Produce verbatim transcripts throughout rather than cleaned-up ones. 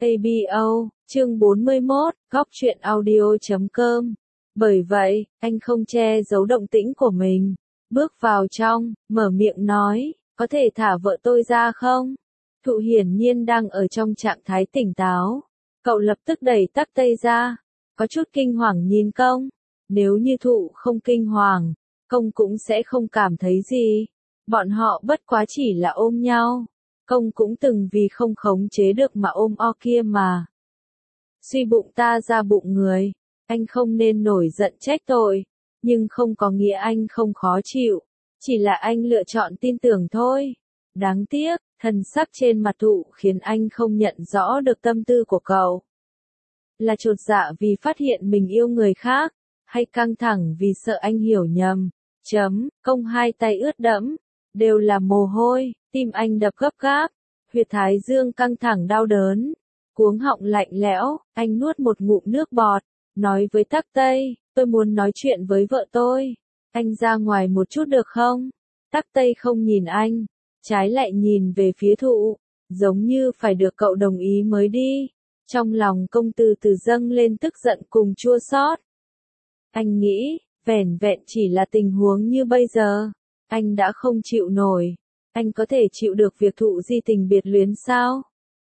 a bê o, chương bốn mươi mốt, góc truyện audio chấm com. Bởi vậy, anh không che giấu động tĩnh của mình. Bước vào trong, mở miệng nói, có thể thả vợ tôi ra không? Thụ hiển nhiên đang ở trong trạng thái tỉnh táo. Cậu lập tức đẩy tắc tây ra. Có chút kinh hoàng nhìn công. Nếu như thụ không kinh hoàng, công cũng sẽ không cảm thấy gì. Bọn họ bất quá chỉ là ôm nhau. Công cũng từng vì không khống chế được mà ôm o kia mà. Suy bụng ta ra bụng người. Anh không nên nổi giận trách tội. Nhưng không có nghĩa anh không khó chịu. Chỉ là anh lựa chọn tin tưởng thôi. Đáng tiếc, thần sắc trên mặt thụ khiến anh không nhận rõ được tâm tư của cậu. Là chột dạ vì phát hiện mình yêu người khác, hay căng thẳng vì sợ anh hiểu nhầm. Chấm, công hai tay ướt đẫm, đều là mồ hôi, tim anh đập gấp gáp, huyệt thái dương căng thẳng đau đớn, cuống họng lạnh lẽo, anh nuốt một ngụm nước bọt, nói với Tắc Tây, tôi muốn nói chuyện với vợ tôi, anh ra ngoài một chút được không? Tắc Tây không nhìn anh, trái lại nhìn về phía thụ, giống như phải được cậu đồng ý mới đi. Trong lòng công từ từ dâng lên tức giận cùng chua xót. Anh nghĩ, vẻn vẹn chỉ là tình huống như bây giờ, anh đã không chịu nổi. Anh có thể chịu được việc thụ di tình biệt luyến sao?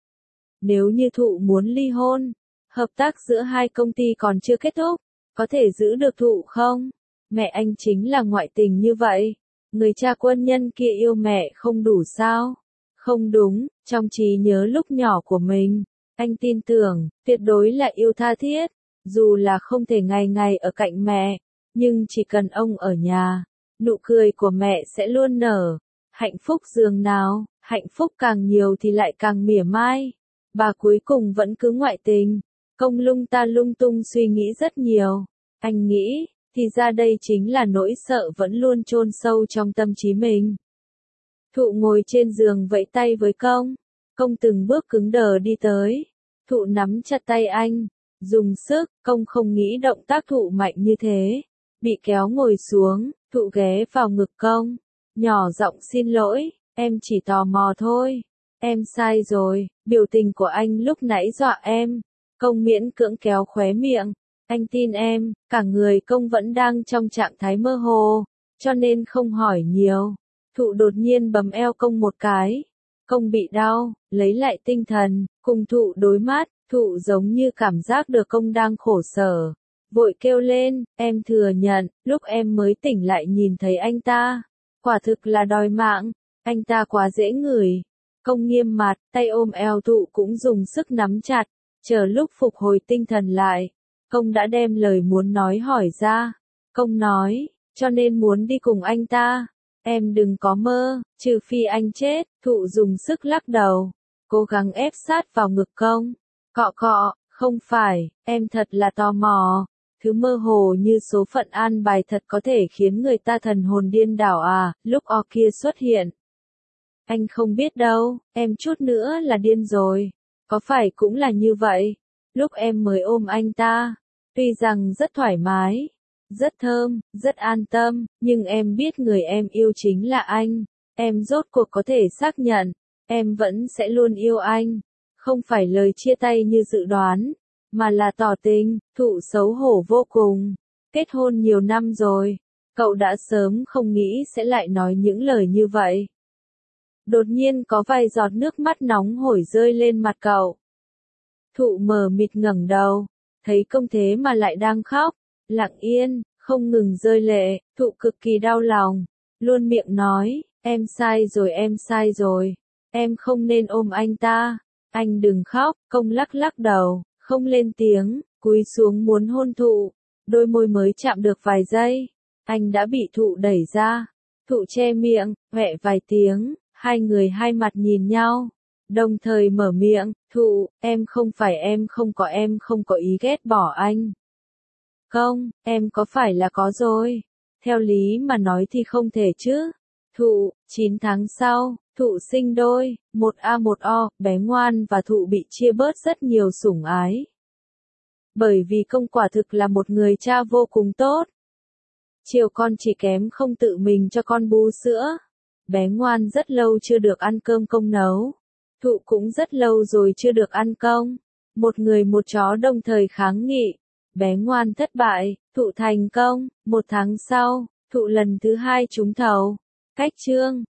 Nếu như thụ muốn ly hôn, hợp tác giữa hai công ty còn chưa kết thúc, có thể giữ được thụ không? Mẹ anh chính là ngoại tình như vậy. Người cha quân nhân kia yêu mẹ không đủ sao? Không đúng, trong trí nhớ lúc nhỏ của mình, anh tin tưởng, tuyệt đối là yêu tha thiết. Dù là không thể ngày ngày ở cạnh mẹ, nhưng chỉ cần ông ở nhà, nụ cười của mẹ sẽ luôn nở. Hạnh phúc dường nào, hạnh phúc càng nhiều thì lại càng mỉa mai. Bà cuối cùng vẫn cứ ngoại tình. Công lung ta lung tung suy nghĩ rất nhiều. Anh nghĩ, thì ra đây chính là nỗi sợ vẫn luôn chôn sâu trong tâm trí mình. Thụ ngồi trên giường vẫy tay với công. Công từng bước cứng đờ đi tới. Thụ nắm chặt tay anh, dùng sức, công không nghĩ động tác thụ mạnh như thế. Bị kéo ngồi xuống, thụ ghé vào ngực công. Nhỏ giọng xin lỗi, em chỉ tò mò thôi. Em sai rồi, biểu tình của anh lúc nãy dọa em. Công miễn cưỡng kéo khóe miệng. Anh tin em, cả người công vẫn đang trong trạng thái mơ hồ, cho nên không hỏi nhiều. Thụ đột nhiên bấm eo công một cái. Công bị đau, lấy lại tinh thần, cùng thụ đối mắt, thụ giống như cảm giác được công đang khổ sở. Vội kêu lên, em thừa nhận, lúc em mới tỉnh lại nhìn thấy anh ta. Quả thực là đòi mạng, anh ta quá dễ ngửi. Công nghiêm mặt, tay ôm eo thụ cũng dùng sức nắm chặt, chờ lúc phục hồi tinh thần lại. Công đã đem lời muốn nói hỏi ra. Công nói, cho nên muốn đi cùng anh ta. Em đừng có mơ, trừ phi anh chết. Thụ dùng sức lắc đầu, cố gắng ép sát vào ngực công. Cọ cọ, không phải, em thật là tò mò. Thứ mơ hồ như số phận an bài thật có thể khiến người ta thần hồn điên đảo à, lúc o kia xuất hiện. Anh không biết đâu, em chút nữa là điên rồi. Có phải cũng là như vậy? Lúc em mới ôm anh ta, tuy rằng rất thoải mái, rất thơm, rất an tâm, nhưng em biết người em yêu chính là anh. Em rốt cuộc có thể xác nhận, em vẫn sẽ luôn yêu anh. Không phải lời chia tay như dự đoán, mà là tỏ tình. Thụ xấu hổ vô cùng. Kết hôn nhiều năm rồi, cậu đã sớm không nghĩ sẽ lại nói những lời như vậy. Đột nhiên có vài giọt nước mắt nóng hổi rơi lên mặt cậu. Thụ mờ mịt ngẩng đầu, thấy công thế mà lại đang khóc, lặng yên, không ngừng rơi lệ. Thụ cực kỳ đau lòng, luôn miệng nói, em sai rồi em sai rồi, em không nên ôm anh ta. Anh đừng khóc. Công lắc lắc đầu, không lên tiếng, cúi xuống muốn hôn thụ. Đôi môi mới chạm được vài giây, anh đã bị thụ đẩy ra. Thụ che miệng, hoẹ vài tiếng, hai người hai mặt nhìn nhau, đồng thời mở miệng, thụ, em không phải em không có em không có ý ghét bỏ anh. Không, em có phải là có rồi. Theo lý mà nói thì không thể chứ. Thụ, chín tháng sau, thụ sinh đôi, một A một O, bé ngoan và thụ bị chia bớt rất nhiều sủng ái. Bởi vì công quả thực là một người cha vô cùng tốt. Chiều con chỉ kém không tự mình cho con bú sữa. Bé ngoan rất lâu chưa được ăn cơm công nấu. Thụ cũng rất lâu rồi chưa được ăn công. một người một chó đồng thời kháng nghị. Bé ngoan thất bại, Thụ thành công, một tháng sau, Thụ lần thứ hai trúng thầu. Cách chương